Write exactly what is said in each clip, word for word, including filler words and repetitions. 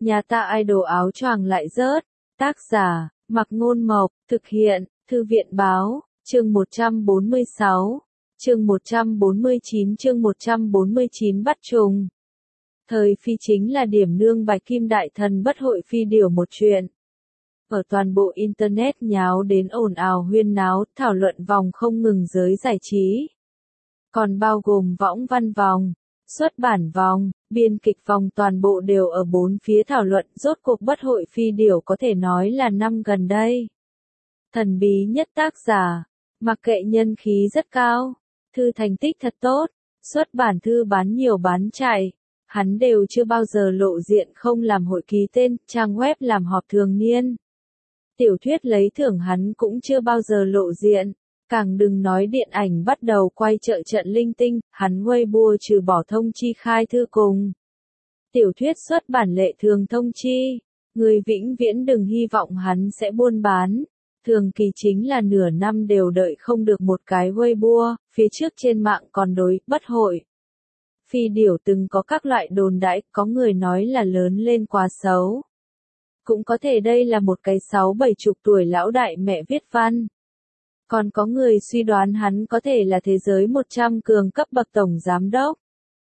Nhà ta idol áo choàng lại rớt. Tác giả, Mạc Ngôn Mộc, thực hiện, Thư viện Báo, chương một trăm bốn mươi sáu, chương một trăm bốn mươi chín chương một trăm bốn mươi chín bắt trùng. Thời phi chính là điểm nương bạch kim đại thần bất hội phi điều một chuyện. Ở toàn bộ Internet nháo đến ồn ào huyên náo, thảo luận vòng không ngừng giới giải trí. Còn bao gồm võng văn vòng, xuất bản vòng, biên kịch vòng, toàn bộ đều ở bốn phía thảo luận rốt cuộc bất hội phi điểu có thể nói là năm gần đây. Thần bí nhất tác giả, mặc kệ nhân khí rất cao, thư thành tích thật tốt, xuất bản thư bán nhiều bán chạy, hắn đều chưa bao giờ lộ diện không làm hội ký tên, trang web làm họp thường niên. Tiểu thuyết lấy thưởng hắn cũng chưa bao giờ lộ diện, càng đừng nói điện ảnh bắt đầu quay trợ trận linh tinh, hắn Weibo trừ bỏ thông chi khai thư cùng. Tiểu thuyết xuất bản lệ thường thông chi, người vĩnh viễn đừng hy vọng hắn sẽ buôn bán. Thường kỳ chính là nửa năm đều đợi không được một cái Weibo, phía trước trên mạng còn đối, bất hội. Phi điểu từng có các loại đồn đãi, có người nói là lớn lên quá xấu. Cũng có thể đây là một cái sáu bảy chục tuổi lão đại mẹ viết văn. Còn có người suy đoán hắn có thể là thế giới một trăm cường cấp bậc tổng giám đốc.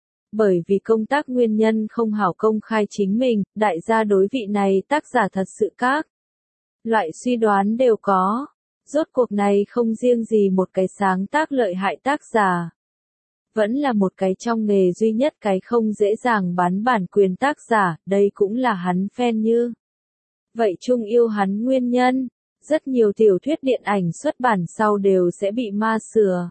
Bởi vì công tác nguyên nhân không hảo công khai chính mình, đại gia đối vị này tác giả thật sự các loại suy đoán đều có. Rốt cuộc này không riêng gì một cái sáng tác lợi hại tác giả. Vẫn là một cái trong nghề duy nhất cái không dễ dàng bán bản quyền tác giả, đây cũng là hắn fan như. Vậy chung yêu hắn nguyên nhân, rất nhiều tiểu thuyết điện ảnh xuất bản sau đều sẽ bị ma sửa.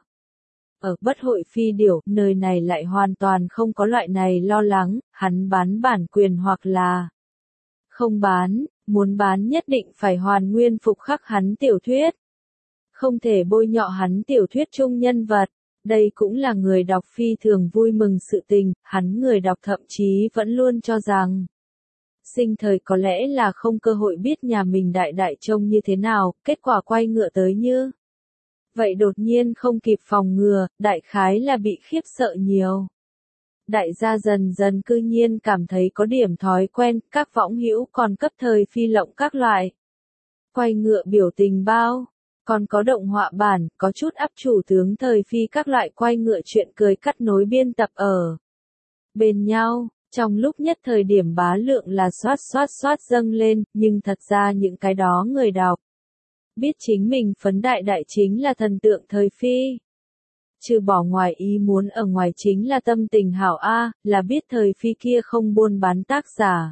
Ở bất hội phi điểu, nơi này lại hoàn toàn không có loại này lo lắng, hắn bán bản quyền hoặc là không bán, muốn bán nhất định phải hoàn nguyên phục khắc hắn tiểu thuyết. Không thể bôi nhọ hắn tiểu thuyết chung nhân vật, đây cũng là người đọc phi thường vui mừng sự tình, hắn người đọc thậm chí vẫn luôn cho rằng. Sinh thời có lẽ là không cơ hội biết nhà mình đại đại trông như thế nào, kết quả quay ngựa tới như. Vậy đột nhiên không kịp phòng ngừa, đại khái là bị khiếp sợ nhiều. Đại gia dần dần cư nhiên cảm thấy có điểm thói quen, các võng hữu còn cấp thời phi lộng các loại. Quay ngựa biểu tình bao, còn có động họa bản, có chút áp chủ tướng thời phi các loại quay ngựa chuyện cười cắt nối biên tập ở bên nhau. Trong lúc nhất thời điểm bá lượng là xoát xoát xoát dâng lên, nhưng thật ra những cái đó người đọc. Biết chính mình phấn đại đại chính là thần tượng thời phi. Trừ bỏ ngoài ý muốn ở ngoài chính là tâm tình hảo A, là biết thời phi kia không buôn bán tác giả.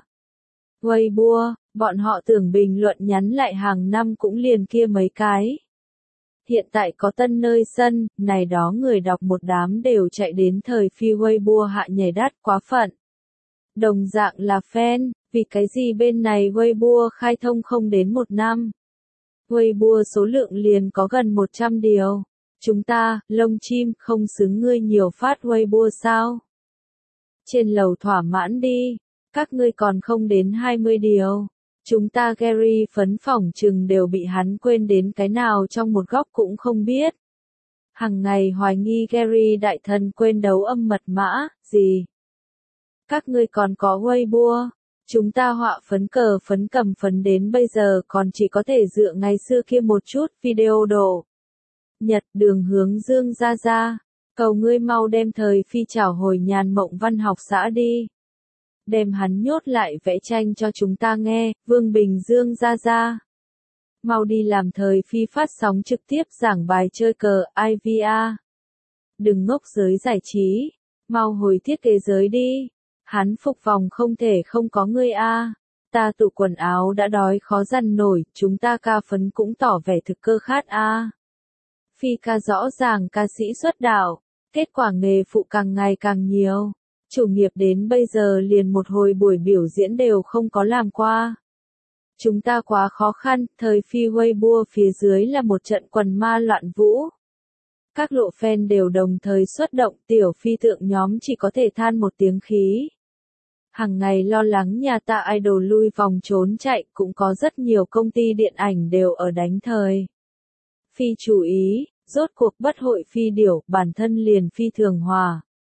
Weibo, bọn họ tưởng bình luận nhắn lại hàng năm cũng liền kia mấy cái. Hiện tại có tân nơi sân, này đó người đọc một đám đều chạy đến thời phi Weibo hạ nhảy đắt quá phận. Đồng dạng là fan, vì cái gì bên này Weibo khai thông không đến một năm. Weibo số lượng liền có gần một trăm điều. Chúng ta, lông chim, không xứng ngươi nhiều phát Weibo sao? Trên lầu thỏa mãn đi, các ngươi còn không đến hai mươi điều. Chúng ta Gary phấn phỏng chừng đều bị hắn quên đến cái nào trong một góc cũng không biết. Hằng ngày hoài nghi Gary đại thần quên đấu âm mật mã, gì? Các ngươi còn có Weibo, chúng ta họa phấn cờ phấn cầm phấn đến bây giờ còn chỉ có thể dựa ngày xưa kia một chút video đổ. Nhật đường hướng dương ra ra, cầu ngươi mau đem thời phi trảo hồi nhàn mộng văn học xã đi. Đem hắn nhốt lại vẽ tranh cho chúng ta nghe, Vương Bình Dương ra ra. Mau đi làm thời phi phát sóng trực tiếp giảng bài chơi cờ, i vê a. Đừng ngốc giới giải trí, mau hồi thiết kế giới đi. Hắn phục vòng không thể không có ngươi a. Ta tụ quần áo đã đói khó dằn nổi, chúng ta ca phấn cũng tỏ vẻ thực cơ khát a. Phi ca rõ ràng ca sĩ xuất đạo, kết quả nghề phụ càng ngày càng nhiều. Chủ nghiệp đến bây giờ liền một hồi buổi biểu diễn đều không có làm qua. Chúng ta quá khó khăn, thời phi Weibo phía dưới là một trận quần ma loạn vũ. Các lộ fan đều đồng thời xuất động, tiểu phi tượng nhóm chỉ có thể than một tiếng khí. Hằng ngày lo lắng nhà ta idol lui vòng trốn chạy, cũng có rất nhiều công ty điện ảnh đều ở đánh thời phi chú ý, rốt cuộc bất hội phi điểu, bản thân liền phi thường hòa.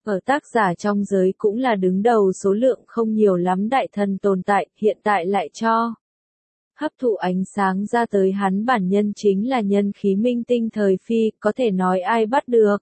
Ở tác giả trong giới cũng là đứng đầu số lượng không nhiều lắm đại thần tồn tại, hiện tại lại cho hấp thụ ánh sáng ra tới hắn bản nhân chính là nhân khí minh tinh thời phi, có thể nói ai bắt được.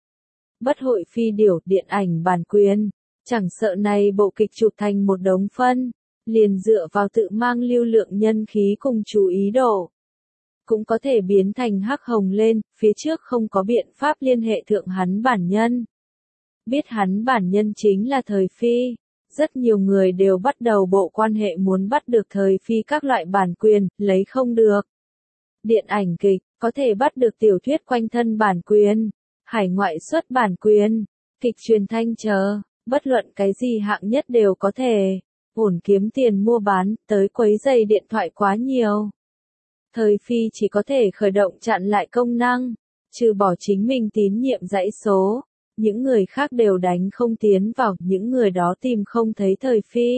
Bất hội phi điểu điện ảnh bản quyền, chẳng sợ này bộ kịch chụp thành một đống phân, liền dựa vào tự mang lưu lượng nhân khí cùng chú ý độ. Cũng có thể biến thành hắc hồng lên, phía trước không có biện pháp liên hệ thượng hắn bản nhân. Biết hắn bản nhân chính là thời phi, rất nhiều người đều bắt đầu bộ quan hệ muốn bắt được thời phi các loại bản quyền, lấy không được. Điện ảnh kịch, có thể bắt được tiểu thuyết quanh thân bản quyền, hải ngoại xuất bản quyền, kịch truyền thanh chờ, bất luận cái gì hạng nhất đều có thể, ổn kiếm tiền mua bán, tới quấy giày điện thoại quá nhiều. Thời phi chỉ có thể khởi động chặn lại công năng, trừ bỏ chính mình tín nhiệm dãy số, những người khác đều đánh không tiến vào, những người đó tìm không thấy thời phi.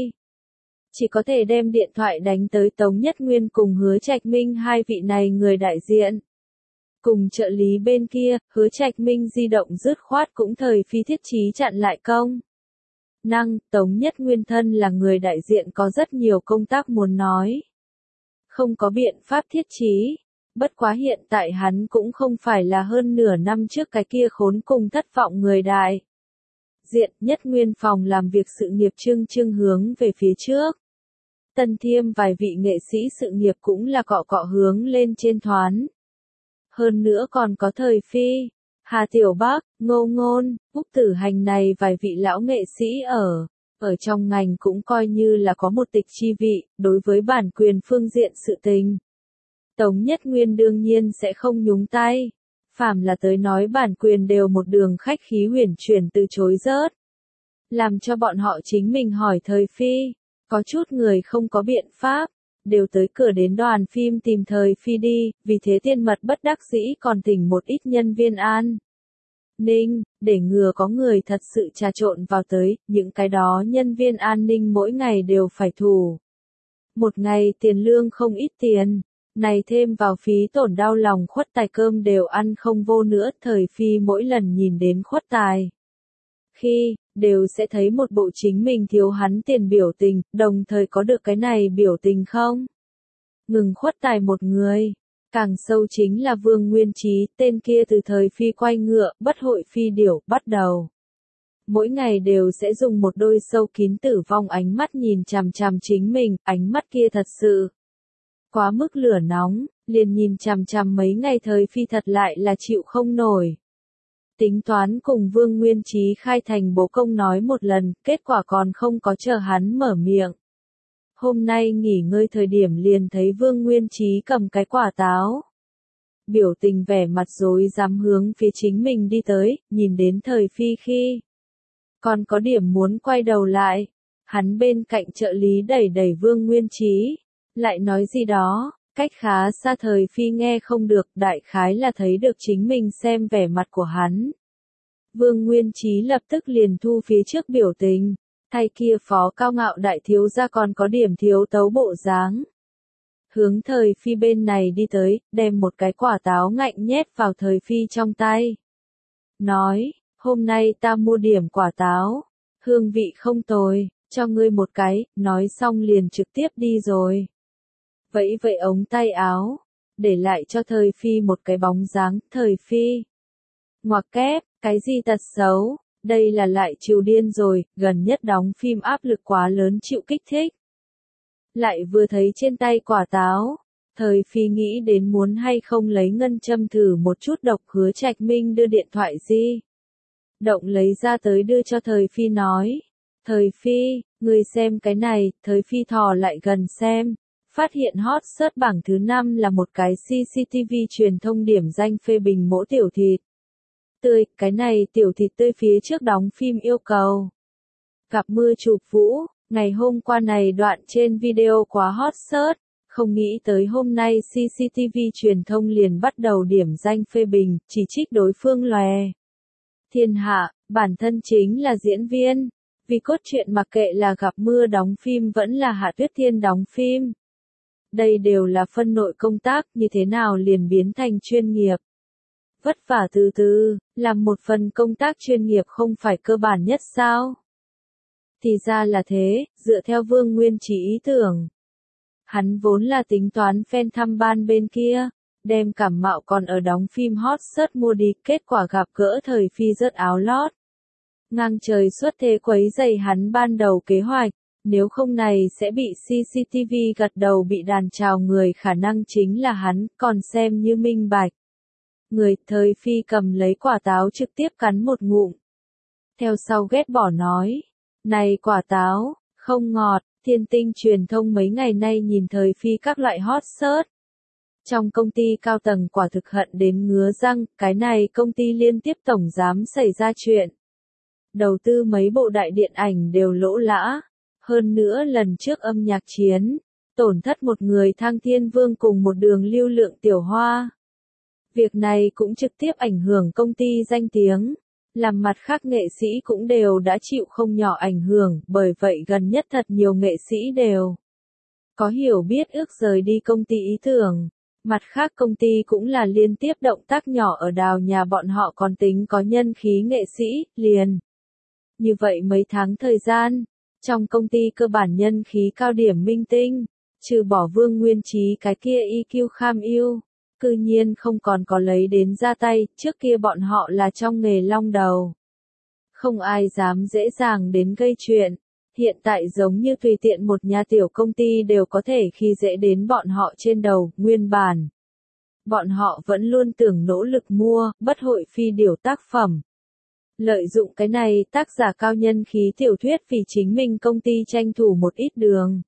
Chỉ có thể đem điện thoại đánh tới Tống Nhất Nguyên cùng Hứa Trạch Minh hai vị này người đại diện. Cùng trợ lý bên kia, Hứa Trạch Minh di động dứt khoát cũng thời phi thiết trí chặn lại công năng, Tống Nhất Nguyên thân là người đại diện có rất nhiều công tác muốn nói. Không có biện pháp thiết trí, bất quá hiện tại hắn cũng không phải là hơn nửa năm trước cái kia khốn cùng thất vọng người đại diện. Nhất Nguyên phòng làm việc sự nghiệp trưng trưng hướng về phía trước. Tân thiêm vài vị nghệ sĩ sự nghiệp cũng là cọ cọ hướng lên trên thoán. Hơn nữa còn có thời phi, Hà Tiểu Bắc, Ngô Ngôn, Úc Tử Hành này vài vị lão nghệ sĩ ở, ở trong ngành cũng coi như là có một tịch chi vị, đối với bản quyền phương diện sự tình. Tống Nhất Nguyên đương nhiên sẽ không nhúng tay, phàm là tới nói bản quyền đều một đường khách khí huyền chuyển từ chối rớt. Làm cho bọn họ chính mình hỏi thời phi, có chút người không có biện pháp, đều tới cửa đến đoàn phim tìm thời phi đi, vì thế tiên mật bất đắc dĩ còn thỉnh một ít nhân viên an ninh, để ngừa có người thật sự trà trộn vào tới, những cái đó nhân viên an ninh mỗi ngày đều phải thủ. Một ngày tiền lương không ít tiền, này thêm vào phí tổn đau lòng khuất tài cơm đều ăn không vô nữa, thời phi mỗi lần nhìn đến khuất tài. Khi, đều sẽ thấy một bộ chính mình thiếu hắn tiền biểu tình, đồng thời có được cái này biểu tình không? Ngừng khuất tài một người. Càng sâu chính là Vương Nguyên Trí, tên kia từ thời phi quay ngựa, bất hội phi điểu, bắt đầu. Mỗi ngày đều sẽ dùng một đôi sâu kín tử vong ánh mắt nhìn chằm chằm chính mình, ánh mắt kia thật sự quá mức lửa nóng, liền nhìn chằm chằm mấy ngày thời phi thật lại là chịu không nổi. Tính toán cùng Vương Nguyên Trí khai thành bố công nói một lần, kết quả còn không có chờ hắn mở miệng. Hôm nay nghỉ ngơi thời điểm liền thấy Vương Nguyên Trí cầm cái quả táo. Biểu tình vẻ mặt rối rắm hướng phía chính mình đi tới, nhìn đến thời phi khi. Còn có điểm muốn quay đầu lại. Hắn bên cạnh trợ lý đẩy đẩy Vương Nguyên Trí. Lại nói gì đó, cách khá xa thời phi nghe không được, đại khái là thấy được chính mình xem vẻ mặt của hắn. Vương Nguyên Trí lập tức liền thu phía trước biểu tình. Thay kia phó cao ngạo đại thiếu gia còn có điểm thiếu tấu bộ dáng. Hướng thời phi bên này đi tới, đem một cái quả táo ngạnh nhét vào thời phi trong tay. Nói, hôm nay ta mua điểm quả táo, hương vị không tồi, cho ngươi một cái, nói xong liền trực tiếp đi rồi. Vẫy vậy ống tay áo, để lại cho thời phi một cái bóng dáng, thời phi. Ngoặc kép, cái gì tật xấu? Đây là lại chịu điên rồi, gần nhất đóng phim áp lực quá lớn chịu kích thích. Lại vừa thấy trên tay quả táo, thời phi nghĩ đến muốn hay không lấy ngân châm thử một chút độc. Hứa Trạch Minh đưa điện thoại di động lấy ra tới đưa cho thời phi nói. Thời phi, người xem cái này, thời phi thò lại gần xem. Phát hiện hot search bảng thứ năm là một cái xê xê tê vê truyền thông điểm danh phê bình mỗ tiểu thịt tươi, cái này tiểu thịt tươi phía trước đóng phim yêu cầu. Gặp mưa chụp vũ, ngày hôm qua này đoạn trên video quá hot search, không nghĩ tới hôm nay xê xê tê vê truyền thông liền bắt đầu điểm danh phê bình, chỉ trích đối phương lòe. Thiên hạ, bản thân chính là diễn viên, vì cốt truyện mặc kệ là gặp mưa đóng phim vẫn là Hạ Tuyết Thiên đóng phim. Đây đều là phân nội công tác, như thế nào liền biến thành chuyên nghiệp. vất vả từ từ, làm một phần công tác chuyên nghiệp không phải cơ bản nhất sao? Thì ra là thế, dựa theo Vương Nguyên Trí ý tưởng. Hắn vốn là tính toán fan thăm ban bên kia, đem Cảm Mạo còn ở đóng phim hot search mua đi, kết quả gặp gỡ thời phi rớt áo lót. Ngang trời xuất thế quấy rầy hắn ban đầu kế hoạch, nếu không này sẽ bị xê xê tê vê gật đầu bị đàn chào người, khả năng chính là hắn, còn xem như minh bạch. Người thời phi cầm lấy quả táo trực tiếp cắn một ngụm. Theo sau ghét bỏ nói, này quả táo, không ngọt. Thiên Tinh truyền thông mấy ngày nay nhìn thời phi các loại hot search. Trong công ty cao tầng quả thực hận đến ngứa răng, cái này công ty liên tiếp tổng giám xảy ra chuyện. Đầu tư mấy bộ đại điện ảnh đều lỗ lã. Hơn nữa lần trước âm nhạc chiến, tổn thất một người Thăng Thiên Vương cùng một đường lưu lượng tiểu hoa. Việc này cũng trực tiếp ảnh hưởng công ty danh tiếng. Làm mặt khác nghệ sĩ cũng đều đã chịu không nhỏ ảnh hưởng, bởi vậy gần nhất thật nhiều nghệ sĩ đều có hiểu biết ước rời đi công ty ý tưởng. Mặt khác công ty cũng là liên tiếp động tác nhỏ ở đào nhà bọn họ còn tính có nhân khí nghệ sĩ, liền. Như vậy mấy tháng thời gian, trong công ty cơ bản nhân khí cao điểm minh tinh, trừ bỏ Vương Nguyên Trí cái kia i kiu kham yêu. Cư nhiên không còn có lấy đến ra tay, trước kia bọn họ là trong nghề long đầu. Không ai dám dễ dàng đến gây chuyện, hiện tại giống như tùy tiện một nhà tiểu công ty đều có thể khi dễ đến bọn họ trên đầu, nguyên bản. Bọn họ vẫn luôn tưởng nỗ lực mua, bất hội phi điều tác phẩm. Lợi dụng cái này tác giả cao nhân khí tiểu thuyết vì chính mình công ty tranh thủ một ít đường.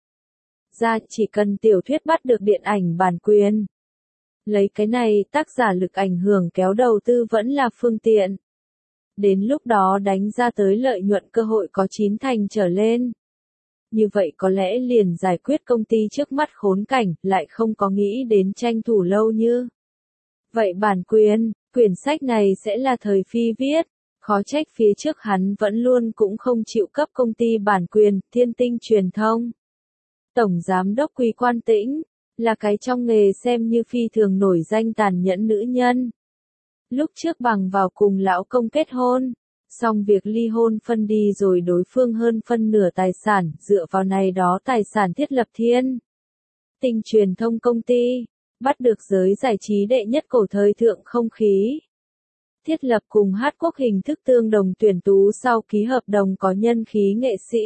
Ra chỉ cần tiểu thuyết bắt được điện ảnh bản quyền. Lấy cái này tác giả lực ảnh hưởng kéo đầu tư vẫn là phương tiện. Đến lúc đó đánh ra tới lợi nhuận cơ hội có chín thành trở lên. Như vậy có lẽ liền giải quyết công ty trước mắt khốn cảnh, lại không có nghĩ đến tranh thủ lâu như. Vậy bản quyền, quyển sách này sẽ là thời phi viết, khó trách phía trước hắn vẫn luôn cũng không chịu cấp công ty bản quyền, Thiên Tinh truyền thông. Tổng Giám đốc Quý Quan Tĩnh, là cái trong nghề xem như phi thường nổi danh tàn nhẫn nữ nhân. Lúc trước bằng vào cùng lão công kết hôn, xong việc ly hôn phân đi rồi đối phương hơn phân nửa tài sản, dựa vào này đó tài sản thiết lập Thiên Tinh truyền thông công ty, bắt được giới giải trí đệ nhất cổ thời thượng không khí. Thiết lập cùng Hát Quốc hình thức tương đồng tuyển tú sau ký hợp đồng có nhân khí nghệ sĩ.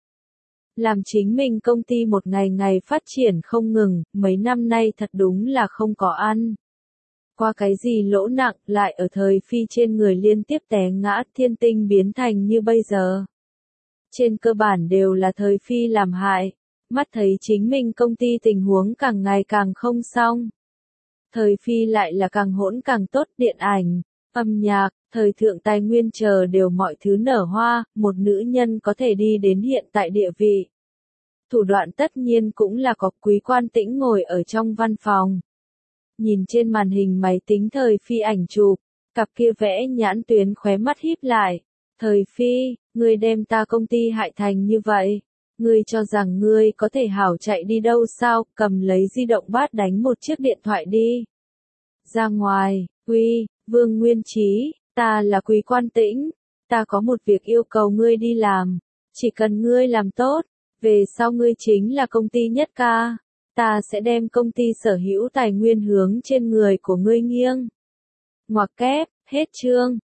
Làm chính mình công ty một ngày ngày phát triển không ngừng, mấy năm nay thật đúng là không có ăn. Qua cái gì lỗ nặng lại ở thời phi trên người liên tiếp té ngã, Thiên Tinh biến thành như bây giờ. Trên cơ bản đều là thời phi làm hại, mắt thấy chính mình công ty tình huống càng ngày càng không xong. Thời phi lại là càng hỗn càng tốt, điện ảnh, âm nhạc, thời thượng tài nguyên chờ đều mọi thứ nở hoa, một nữ nhân có thể đi đến hiện tại địa vị. Thủ đoạn tất nhiên cũng là có. Quý Quan Tĩnh ngồi ở trong văn phòng. Nhìn trên màn hình máy tính thời phi ảnh chụp, cặp kia vẽ nhãn tuyến khóe mắt híp lại. Thời phi, ngươi đem ta công ty hại thành như vậy. Ngươi cho rằng ngươi có thể hảo chạy đi đâu sao, cầm lấy di động bát đánh một chiếc điện thoại đi. Ra ngoài, Quý, Vương Nguyên Trí, ta là Quý Quan Tĩnh, ta có một việc yêu cầu ngươi đi làm, chỉ cần ngươi làm tốt, về sau ngươi chính là công ty nhất ca, ta sẽ đem công ty sở hữu tài nguyên hướng trên người của ngươi nghiêng. Ngoặc kép, hết chương.